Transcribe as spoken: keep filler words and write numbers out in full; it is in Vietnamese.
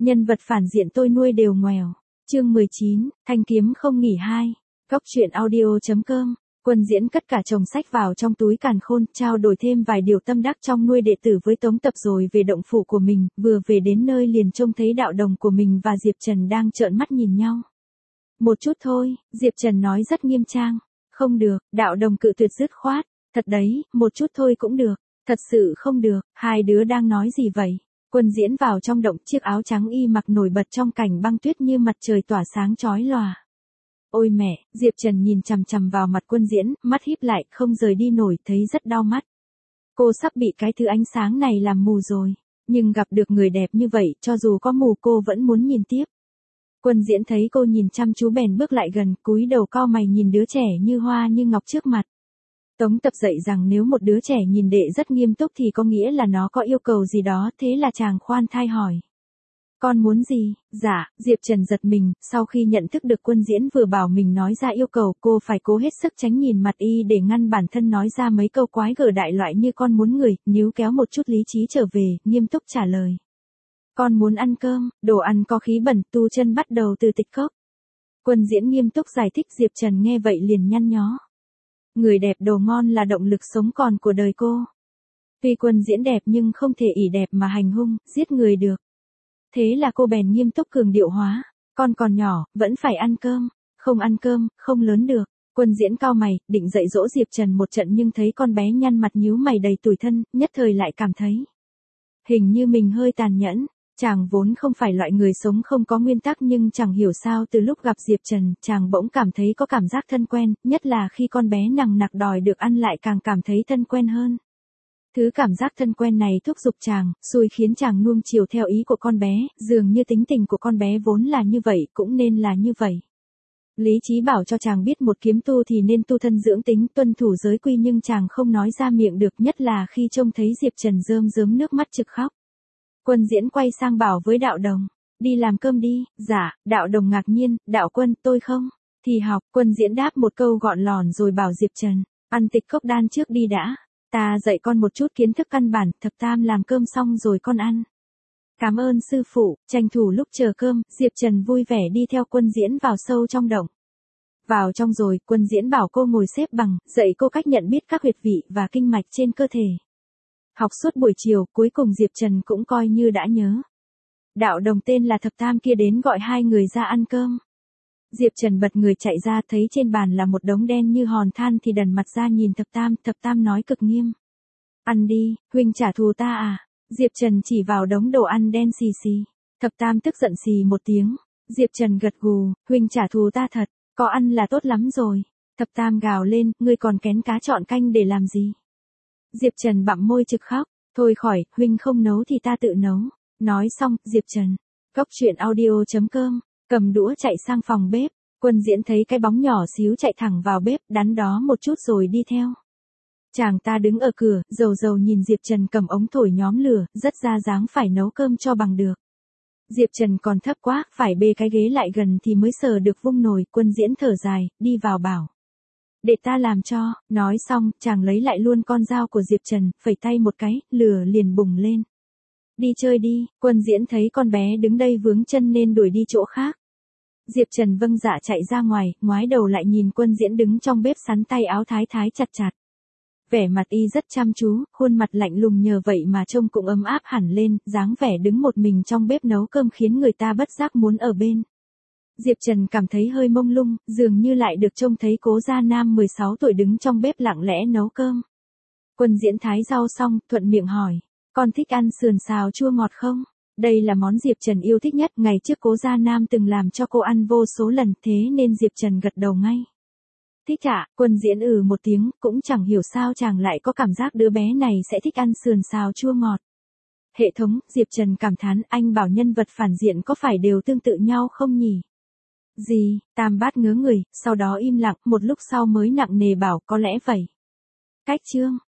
Nhân vật phản diện tôi nuôi đều ngoèo. Chương mười chín, Thanh kiếm không nghỉ hai. Góc truyện audio chấm com. Quân Diễn cất cả chồng sách vào trong túi càn khôn, trao đổi thêm vài điều tâm đắc trong nuôi đệ tử với Tống Tập rồi về động phủ của mình, vừa về đến nơi liền trông thấy đạo đồng của mình và Diệp Trần đang trợn mắt nhìn nhau. Một chút thôi, Diệp Trần nói rất nghiêm trang. Không được, đạo đồng cự tuyệt dứt khoát. Thật đấy, một chút thôi cũng được. Thật sự không được, hai đứa đang nói gì vậy? Quân Diễn vào trong động, chiếc áo trắng y mặc nổi bật trong cảnh băng tuyết như mặt trời tỏa sáng chói lòa. Ôi mẹ, Diệp Trần nhìn chằm chằm vào mặt Quân Diễn, mắt híp lại, không rời đi nổi, thấy rất đau mắt. Cô sắp bị cái thứ ánh sáng này làm mù rồi, nhưng gặp được người đẹp như vậy, cho dù có mù cô vẫn muốn nhìn tiếp. Quân Diễn thấy cô nhìn chăm chú bèn bước lại gần, cúi đầu cau mày nhìn đứa trẻ như hoa như ngọc trước mặt. Tống Tập dạy rằng nếu một đứa trẻ nhìn đệ rất nghiêm túc thì có nghĩa là nó có yêu cầu gì đó, thế là chàng khoan thai hỏi. Con muốn gì? Dạ, Diệp Trần giật mình, sau khi nhận thức được Quân Diễn vừa bảo mình nói ra yêu cầu, cô phải cố hết sức tránh nhìn mặt y để ngăn bản thân nói ra mấy câu quái gở đại loại như con muốn người, níu kéo một chút lý trí trở về, nghiêm túc trả lời. Con muốn ăn cơm, đồ ăn có khí bẩn, tu chân bắt đầu từ tịch cốc. Quân Diễn nghiêm túc giải thích, Diệp Trần nghe vậy liền nhăn nhó. Người đẹp đồ ngon là động lực sống còn của đời cô. Tuy Quân Diễn đẹp nhưng không thể ỷ đẹp mà hành hung, giết người được. Thế là cô bèn nghiêm túc cường điệu hóa. Con còn nhỏ, vẫn phải ăn cơm. Không ăn cơm, không lớn được. Quân Diễn cau mày, định dạy dỗ Diệp Trần một trận nhưng thấy con bé nhăn mặt nhíu mày đầy tủi thân, nhất thời lại cảm thấy. Hình như mình hơi tàn nhẫn. Chàng vốn không phải loại người sống không có nguyên tắc nhưng chẳng hiểu sao từ lúc gặp Diệp Trần, chàng bỗng cảm thấy có cảm giác thân quen, nhất là khi con bé nằng nặc đòi được ăn lại càng cảm thấy thân quen hơn. Thứ cảm giác thân quen này thúc giục chàng, xui khiến chàng nuông chiều theo ý của con bé, dường như tính tình của con bé vốn là như vậy, cũng nên là như vậy. Lý trí bảo cho chàng biết một kiếm tu thì nên tu thân dưỡng tính, tuân thủ giới quy nhưng chàng không nói ra miệng được, nhất là khi trông thấy Diệp Trần rơm rớm nước mắt trực khóc. Quân Diễn quay sang bảo với đạo đồng, đi làm cơm đi. Dạ, đạo đồng ngạc nhiên, đạo quân, tôi không, thì học. Quân Diễn đáp một câu gọn lòn rồi bảo Diệp Trần, ăn tịch cốc đan trước đi đã, ta dạy con một chút kiến thức căn bản, thập tam làm cơm xong rồi con ăn. Cảm ơn sư phụ. Tranh thủ lúc chờ cơm, Diệp Trần vui vẻ đi theo Quân Diễn vào sâu trong động. Vào trong rồi, Quân Diễn bảo cô ngồi xếp bằng, dạy cô cách nhận biết các huyệt vị và kinh mạch trên cơ thể. Học suốt buổi chiều, cuối cùng Diệp Trần cũng coi như đã nhớ. Đạo đồng tên là Thập Tam kia đến gọi hai người ra ăn cơm. Diệp Trần bật người chạy ra, thấy trên bàn là một đống đen như hòn than thì đần mặt ra nhìn Thập Tam, Thập Tam nói cực nghiêm. Ăn đi, huynh trả thù ta à? Diệp Trần chỉ vào đống đồ ăn đen xì xì. Thập Tam tức giận xì một tiếng. Diệp Trần gật gù, huynh trả thù ta thật, có ăn là tốt lắm rồi. Thập Tam gào lên, ngươi còn kén cá chọn canh để làm gì? Diệp Trần bặm môi trực khóc, thôi khỏi, huynh không nấu thì ta tự nấu. Nói xong, Diệp Trần, góc truyện audio chấm com, cầm đũa chạy sang phòng bếp. Quân Diễn thấy cái bóng nhỏ xíu chạy thẳng vào bếp, đắn đó một chút rồi đi theo. Chàng ta đứng ở cửa, dầu dầu nhìn Diệp Trần cầm ống thổi nhóm lửa, rất ra dáng phải nấu cơm cho bằng được. Diệp Trần còn thấp quá, phải bê cái ghế lại gần thì mới sờ được vung nồi. Quân Diễn thở dài, đi vào bảo. Để ta làm cho. Nói xong, chàng lấy lại luôn con dao của Diệp Trần, phẩy tay một cái, lửa liền bùng lên. Đi chơi đi. Quân Diễn thấy con bé đứng đây vướng chân nên đuổi đi chỗ khác. Diệp Trần vâng dạ chạy ra ngoài, ngoái đầu lại nhìn Quân Diễn đứng trong bếp sắn tay áo thái thái chặt chặt. Vẻ mặt y rất chăm chú, khuôn mặt lạnh lùng nhờ vậy mà trông cũng ấm áp hẳn lên, dáng vẻ đứng một mình trong bếp nấu cơm khiến người ta bất giác muốn ở bên. Diệp Trần cảm thấy hơi mông lung, dường như lại được trông thấy Cố Gia Nam mười sáu tuổi đứng trong bếp lặng lẽ nấu cơm. Quân Diễn thái rau xong, thuận miệng hỏi, con thích ăn sườn xào chua ngọt không? Đây là món Diệp Trần yêu thích nhất, ngày trước Cố Gia Nam từng làm cho cô ăn vô số lần, thế nên Diệp Trần gật đầu ngay. Thích ạ. Quân Diễn ừ một tiếng, cũng chẳng hiểu sao chàng lại có cảm giác đứa bé này sẽ thích ăn sườn xào chua ngọt. Hệ thống, Diệp Trần cảm thán, anh bảo nhân vật phản diện có phải đều tương tự nhau không nhỉ? Gì? Tam Bát ngớ người, sau đó im lặng, một lúc sau mới nặng nề bảo, có lẽ vậy. Cách chương.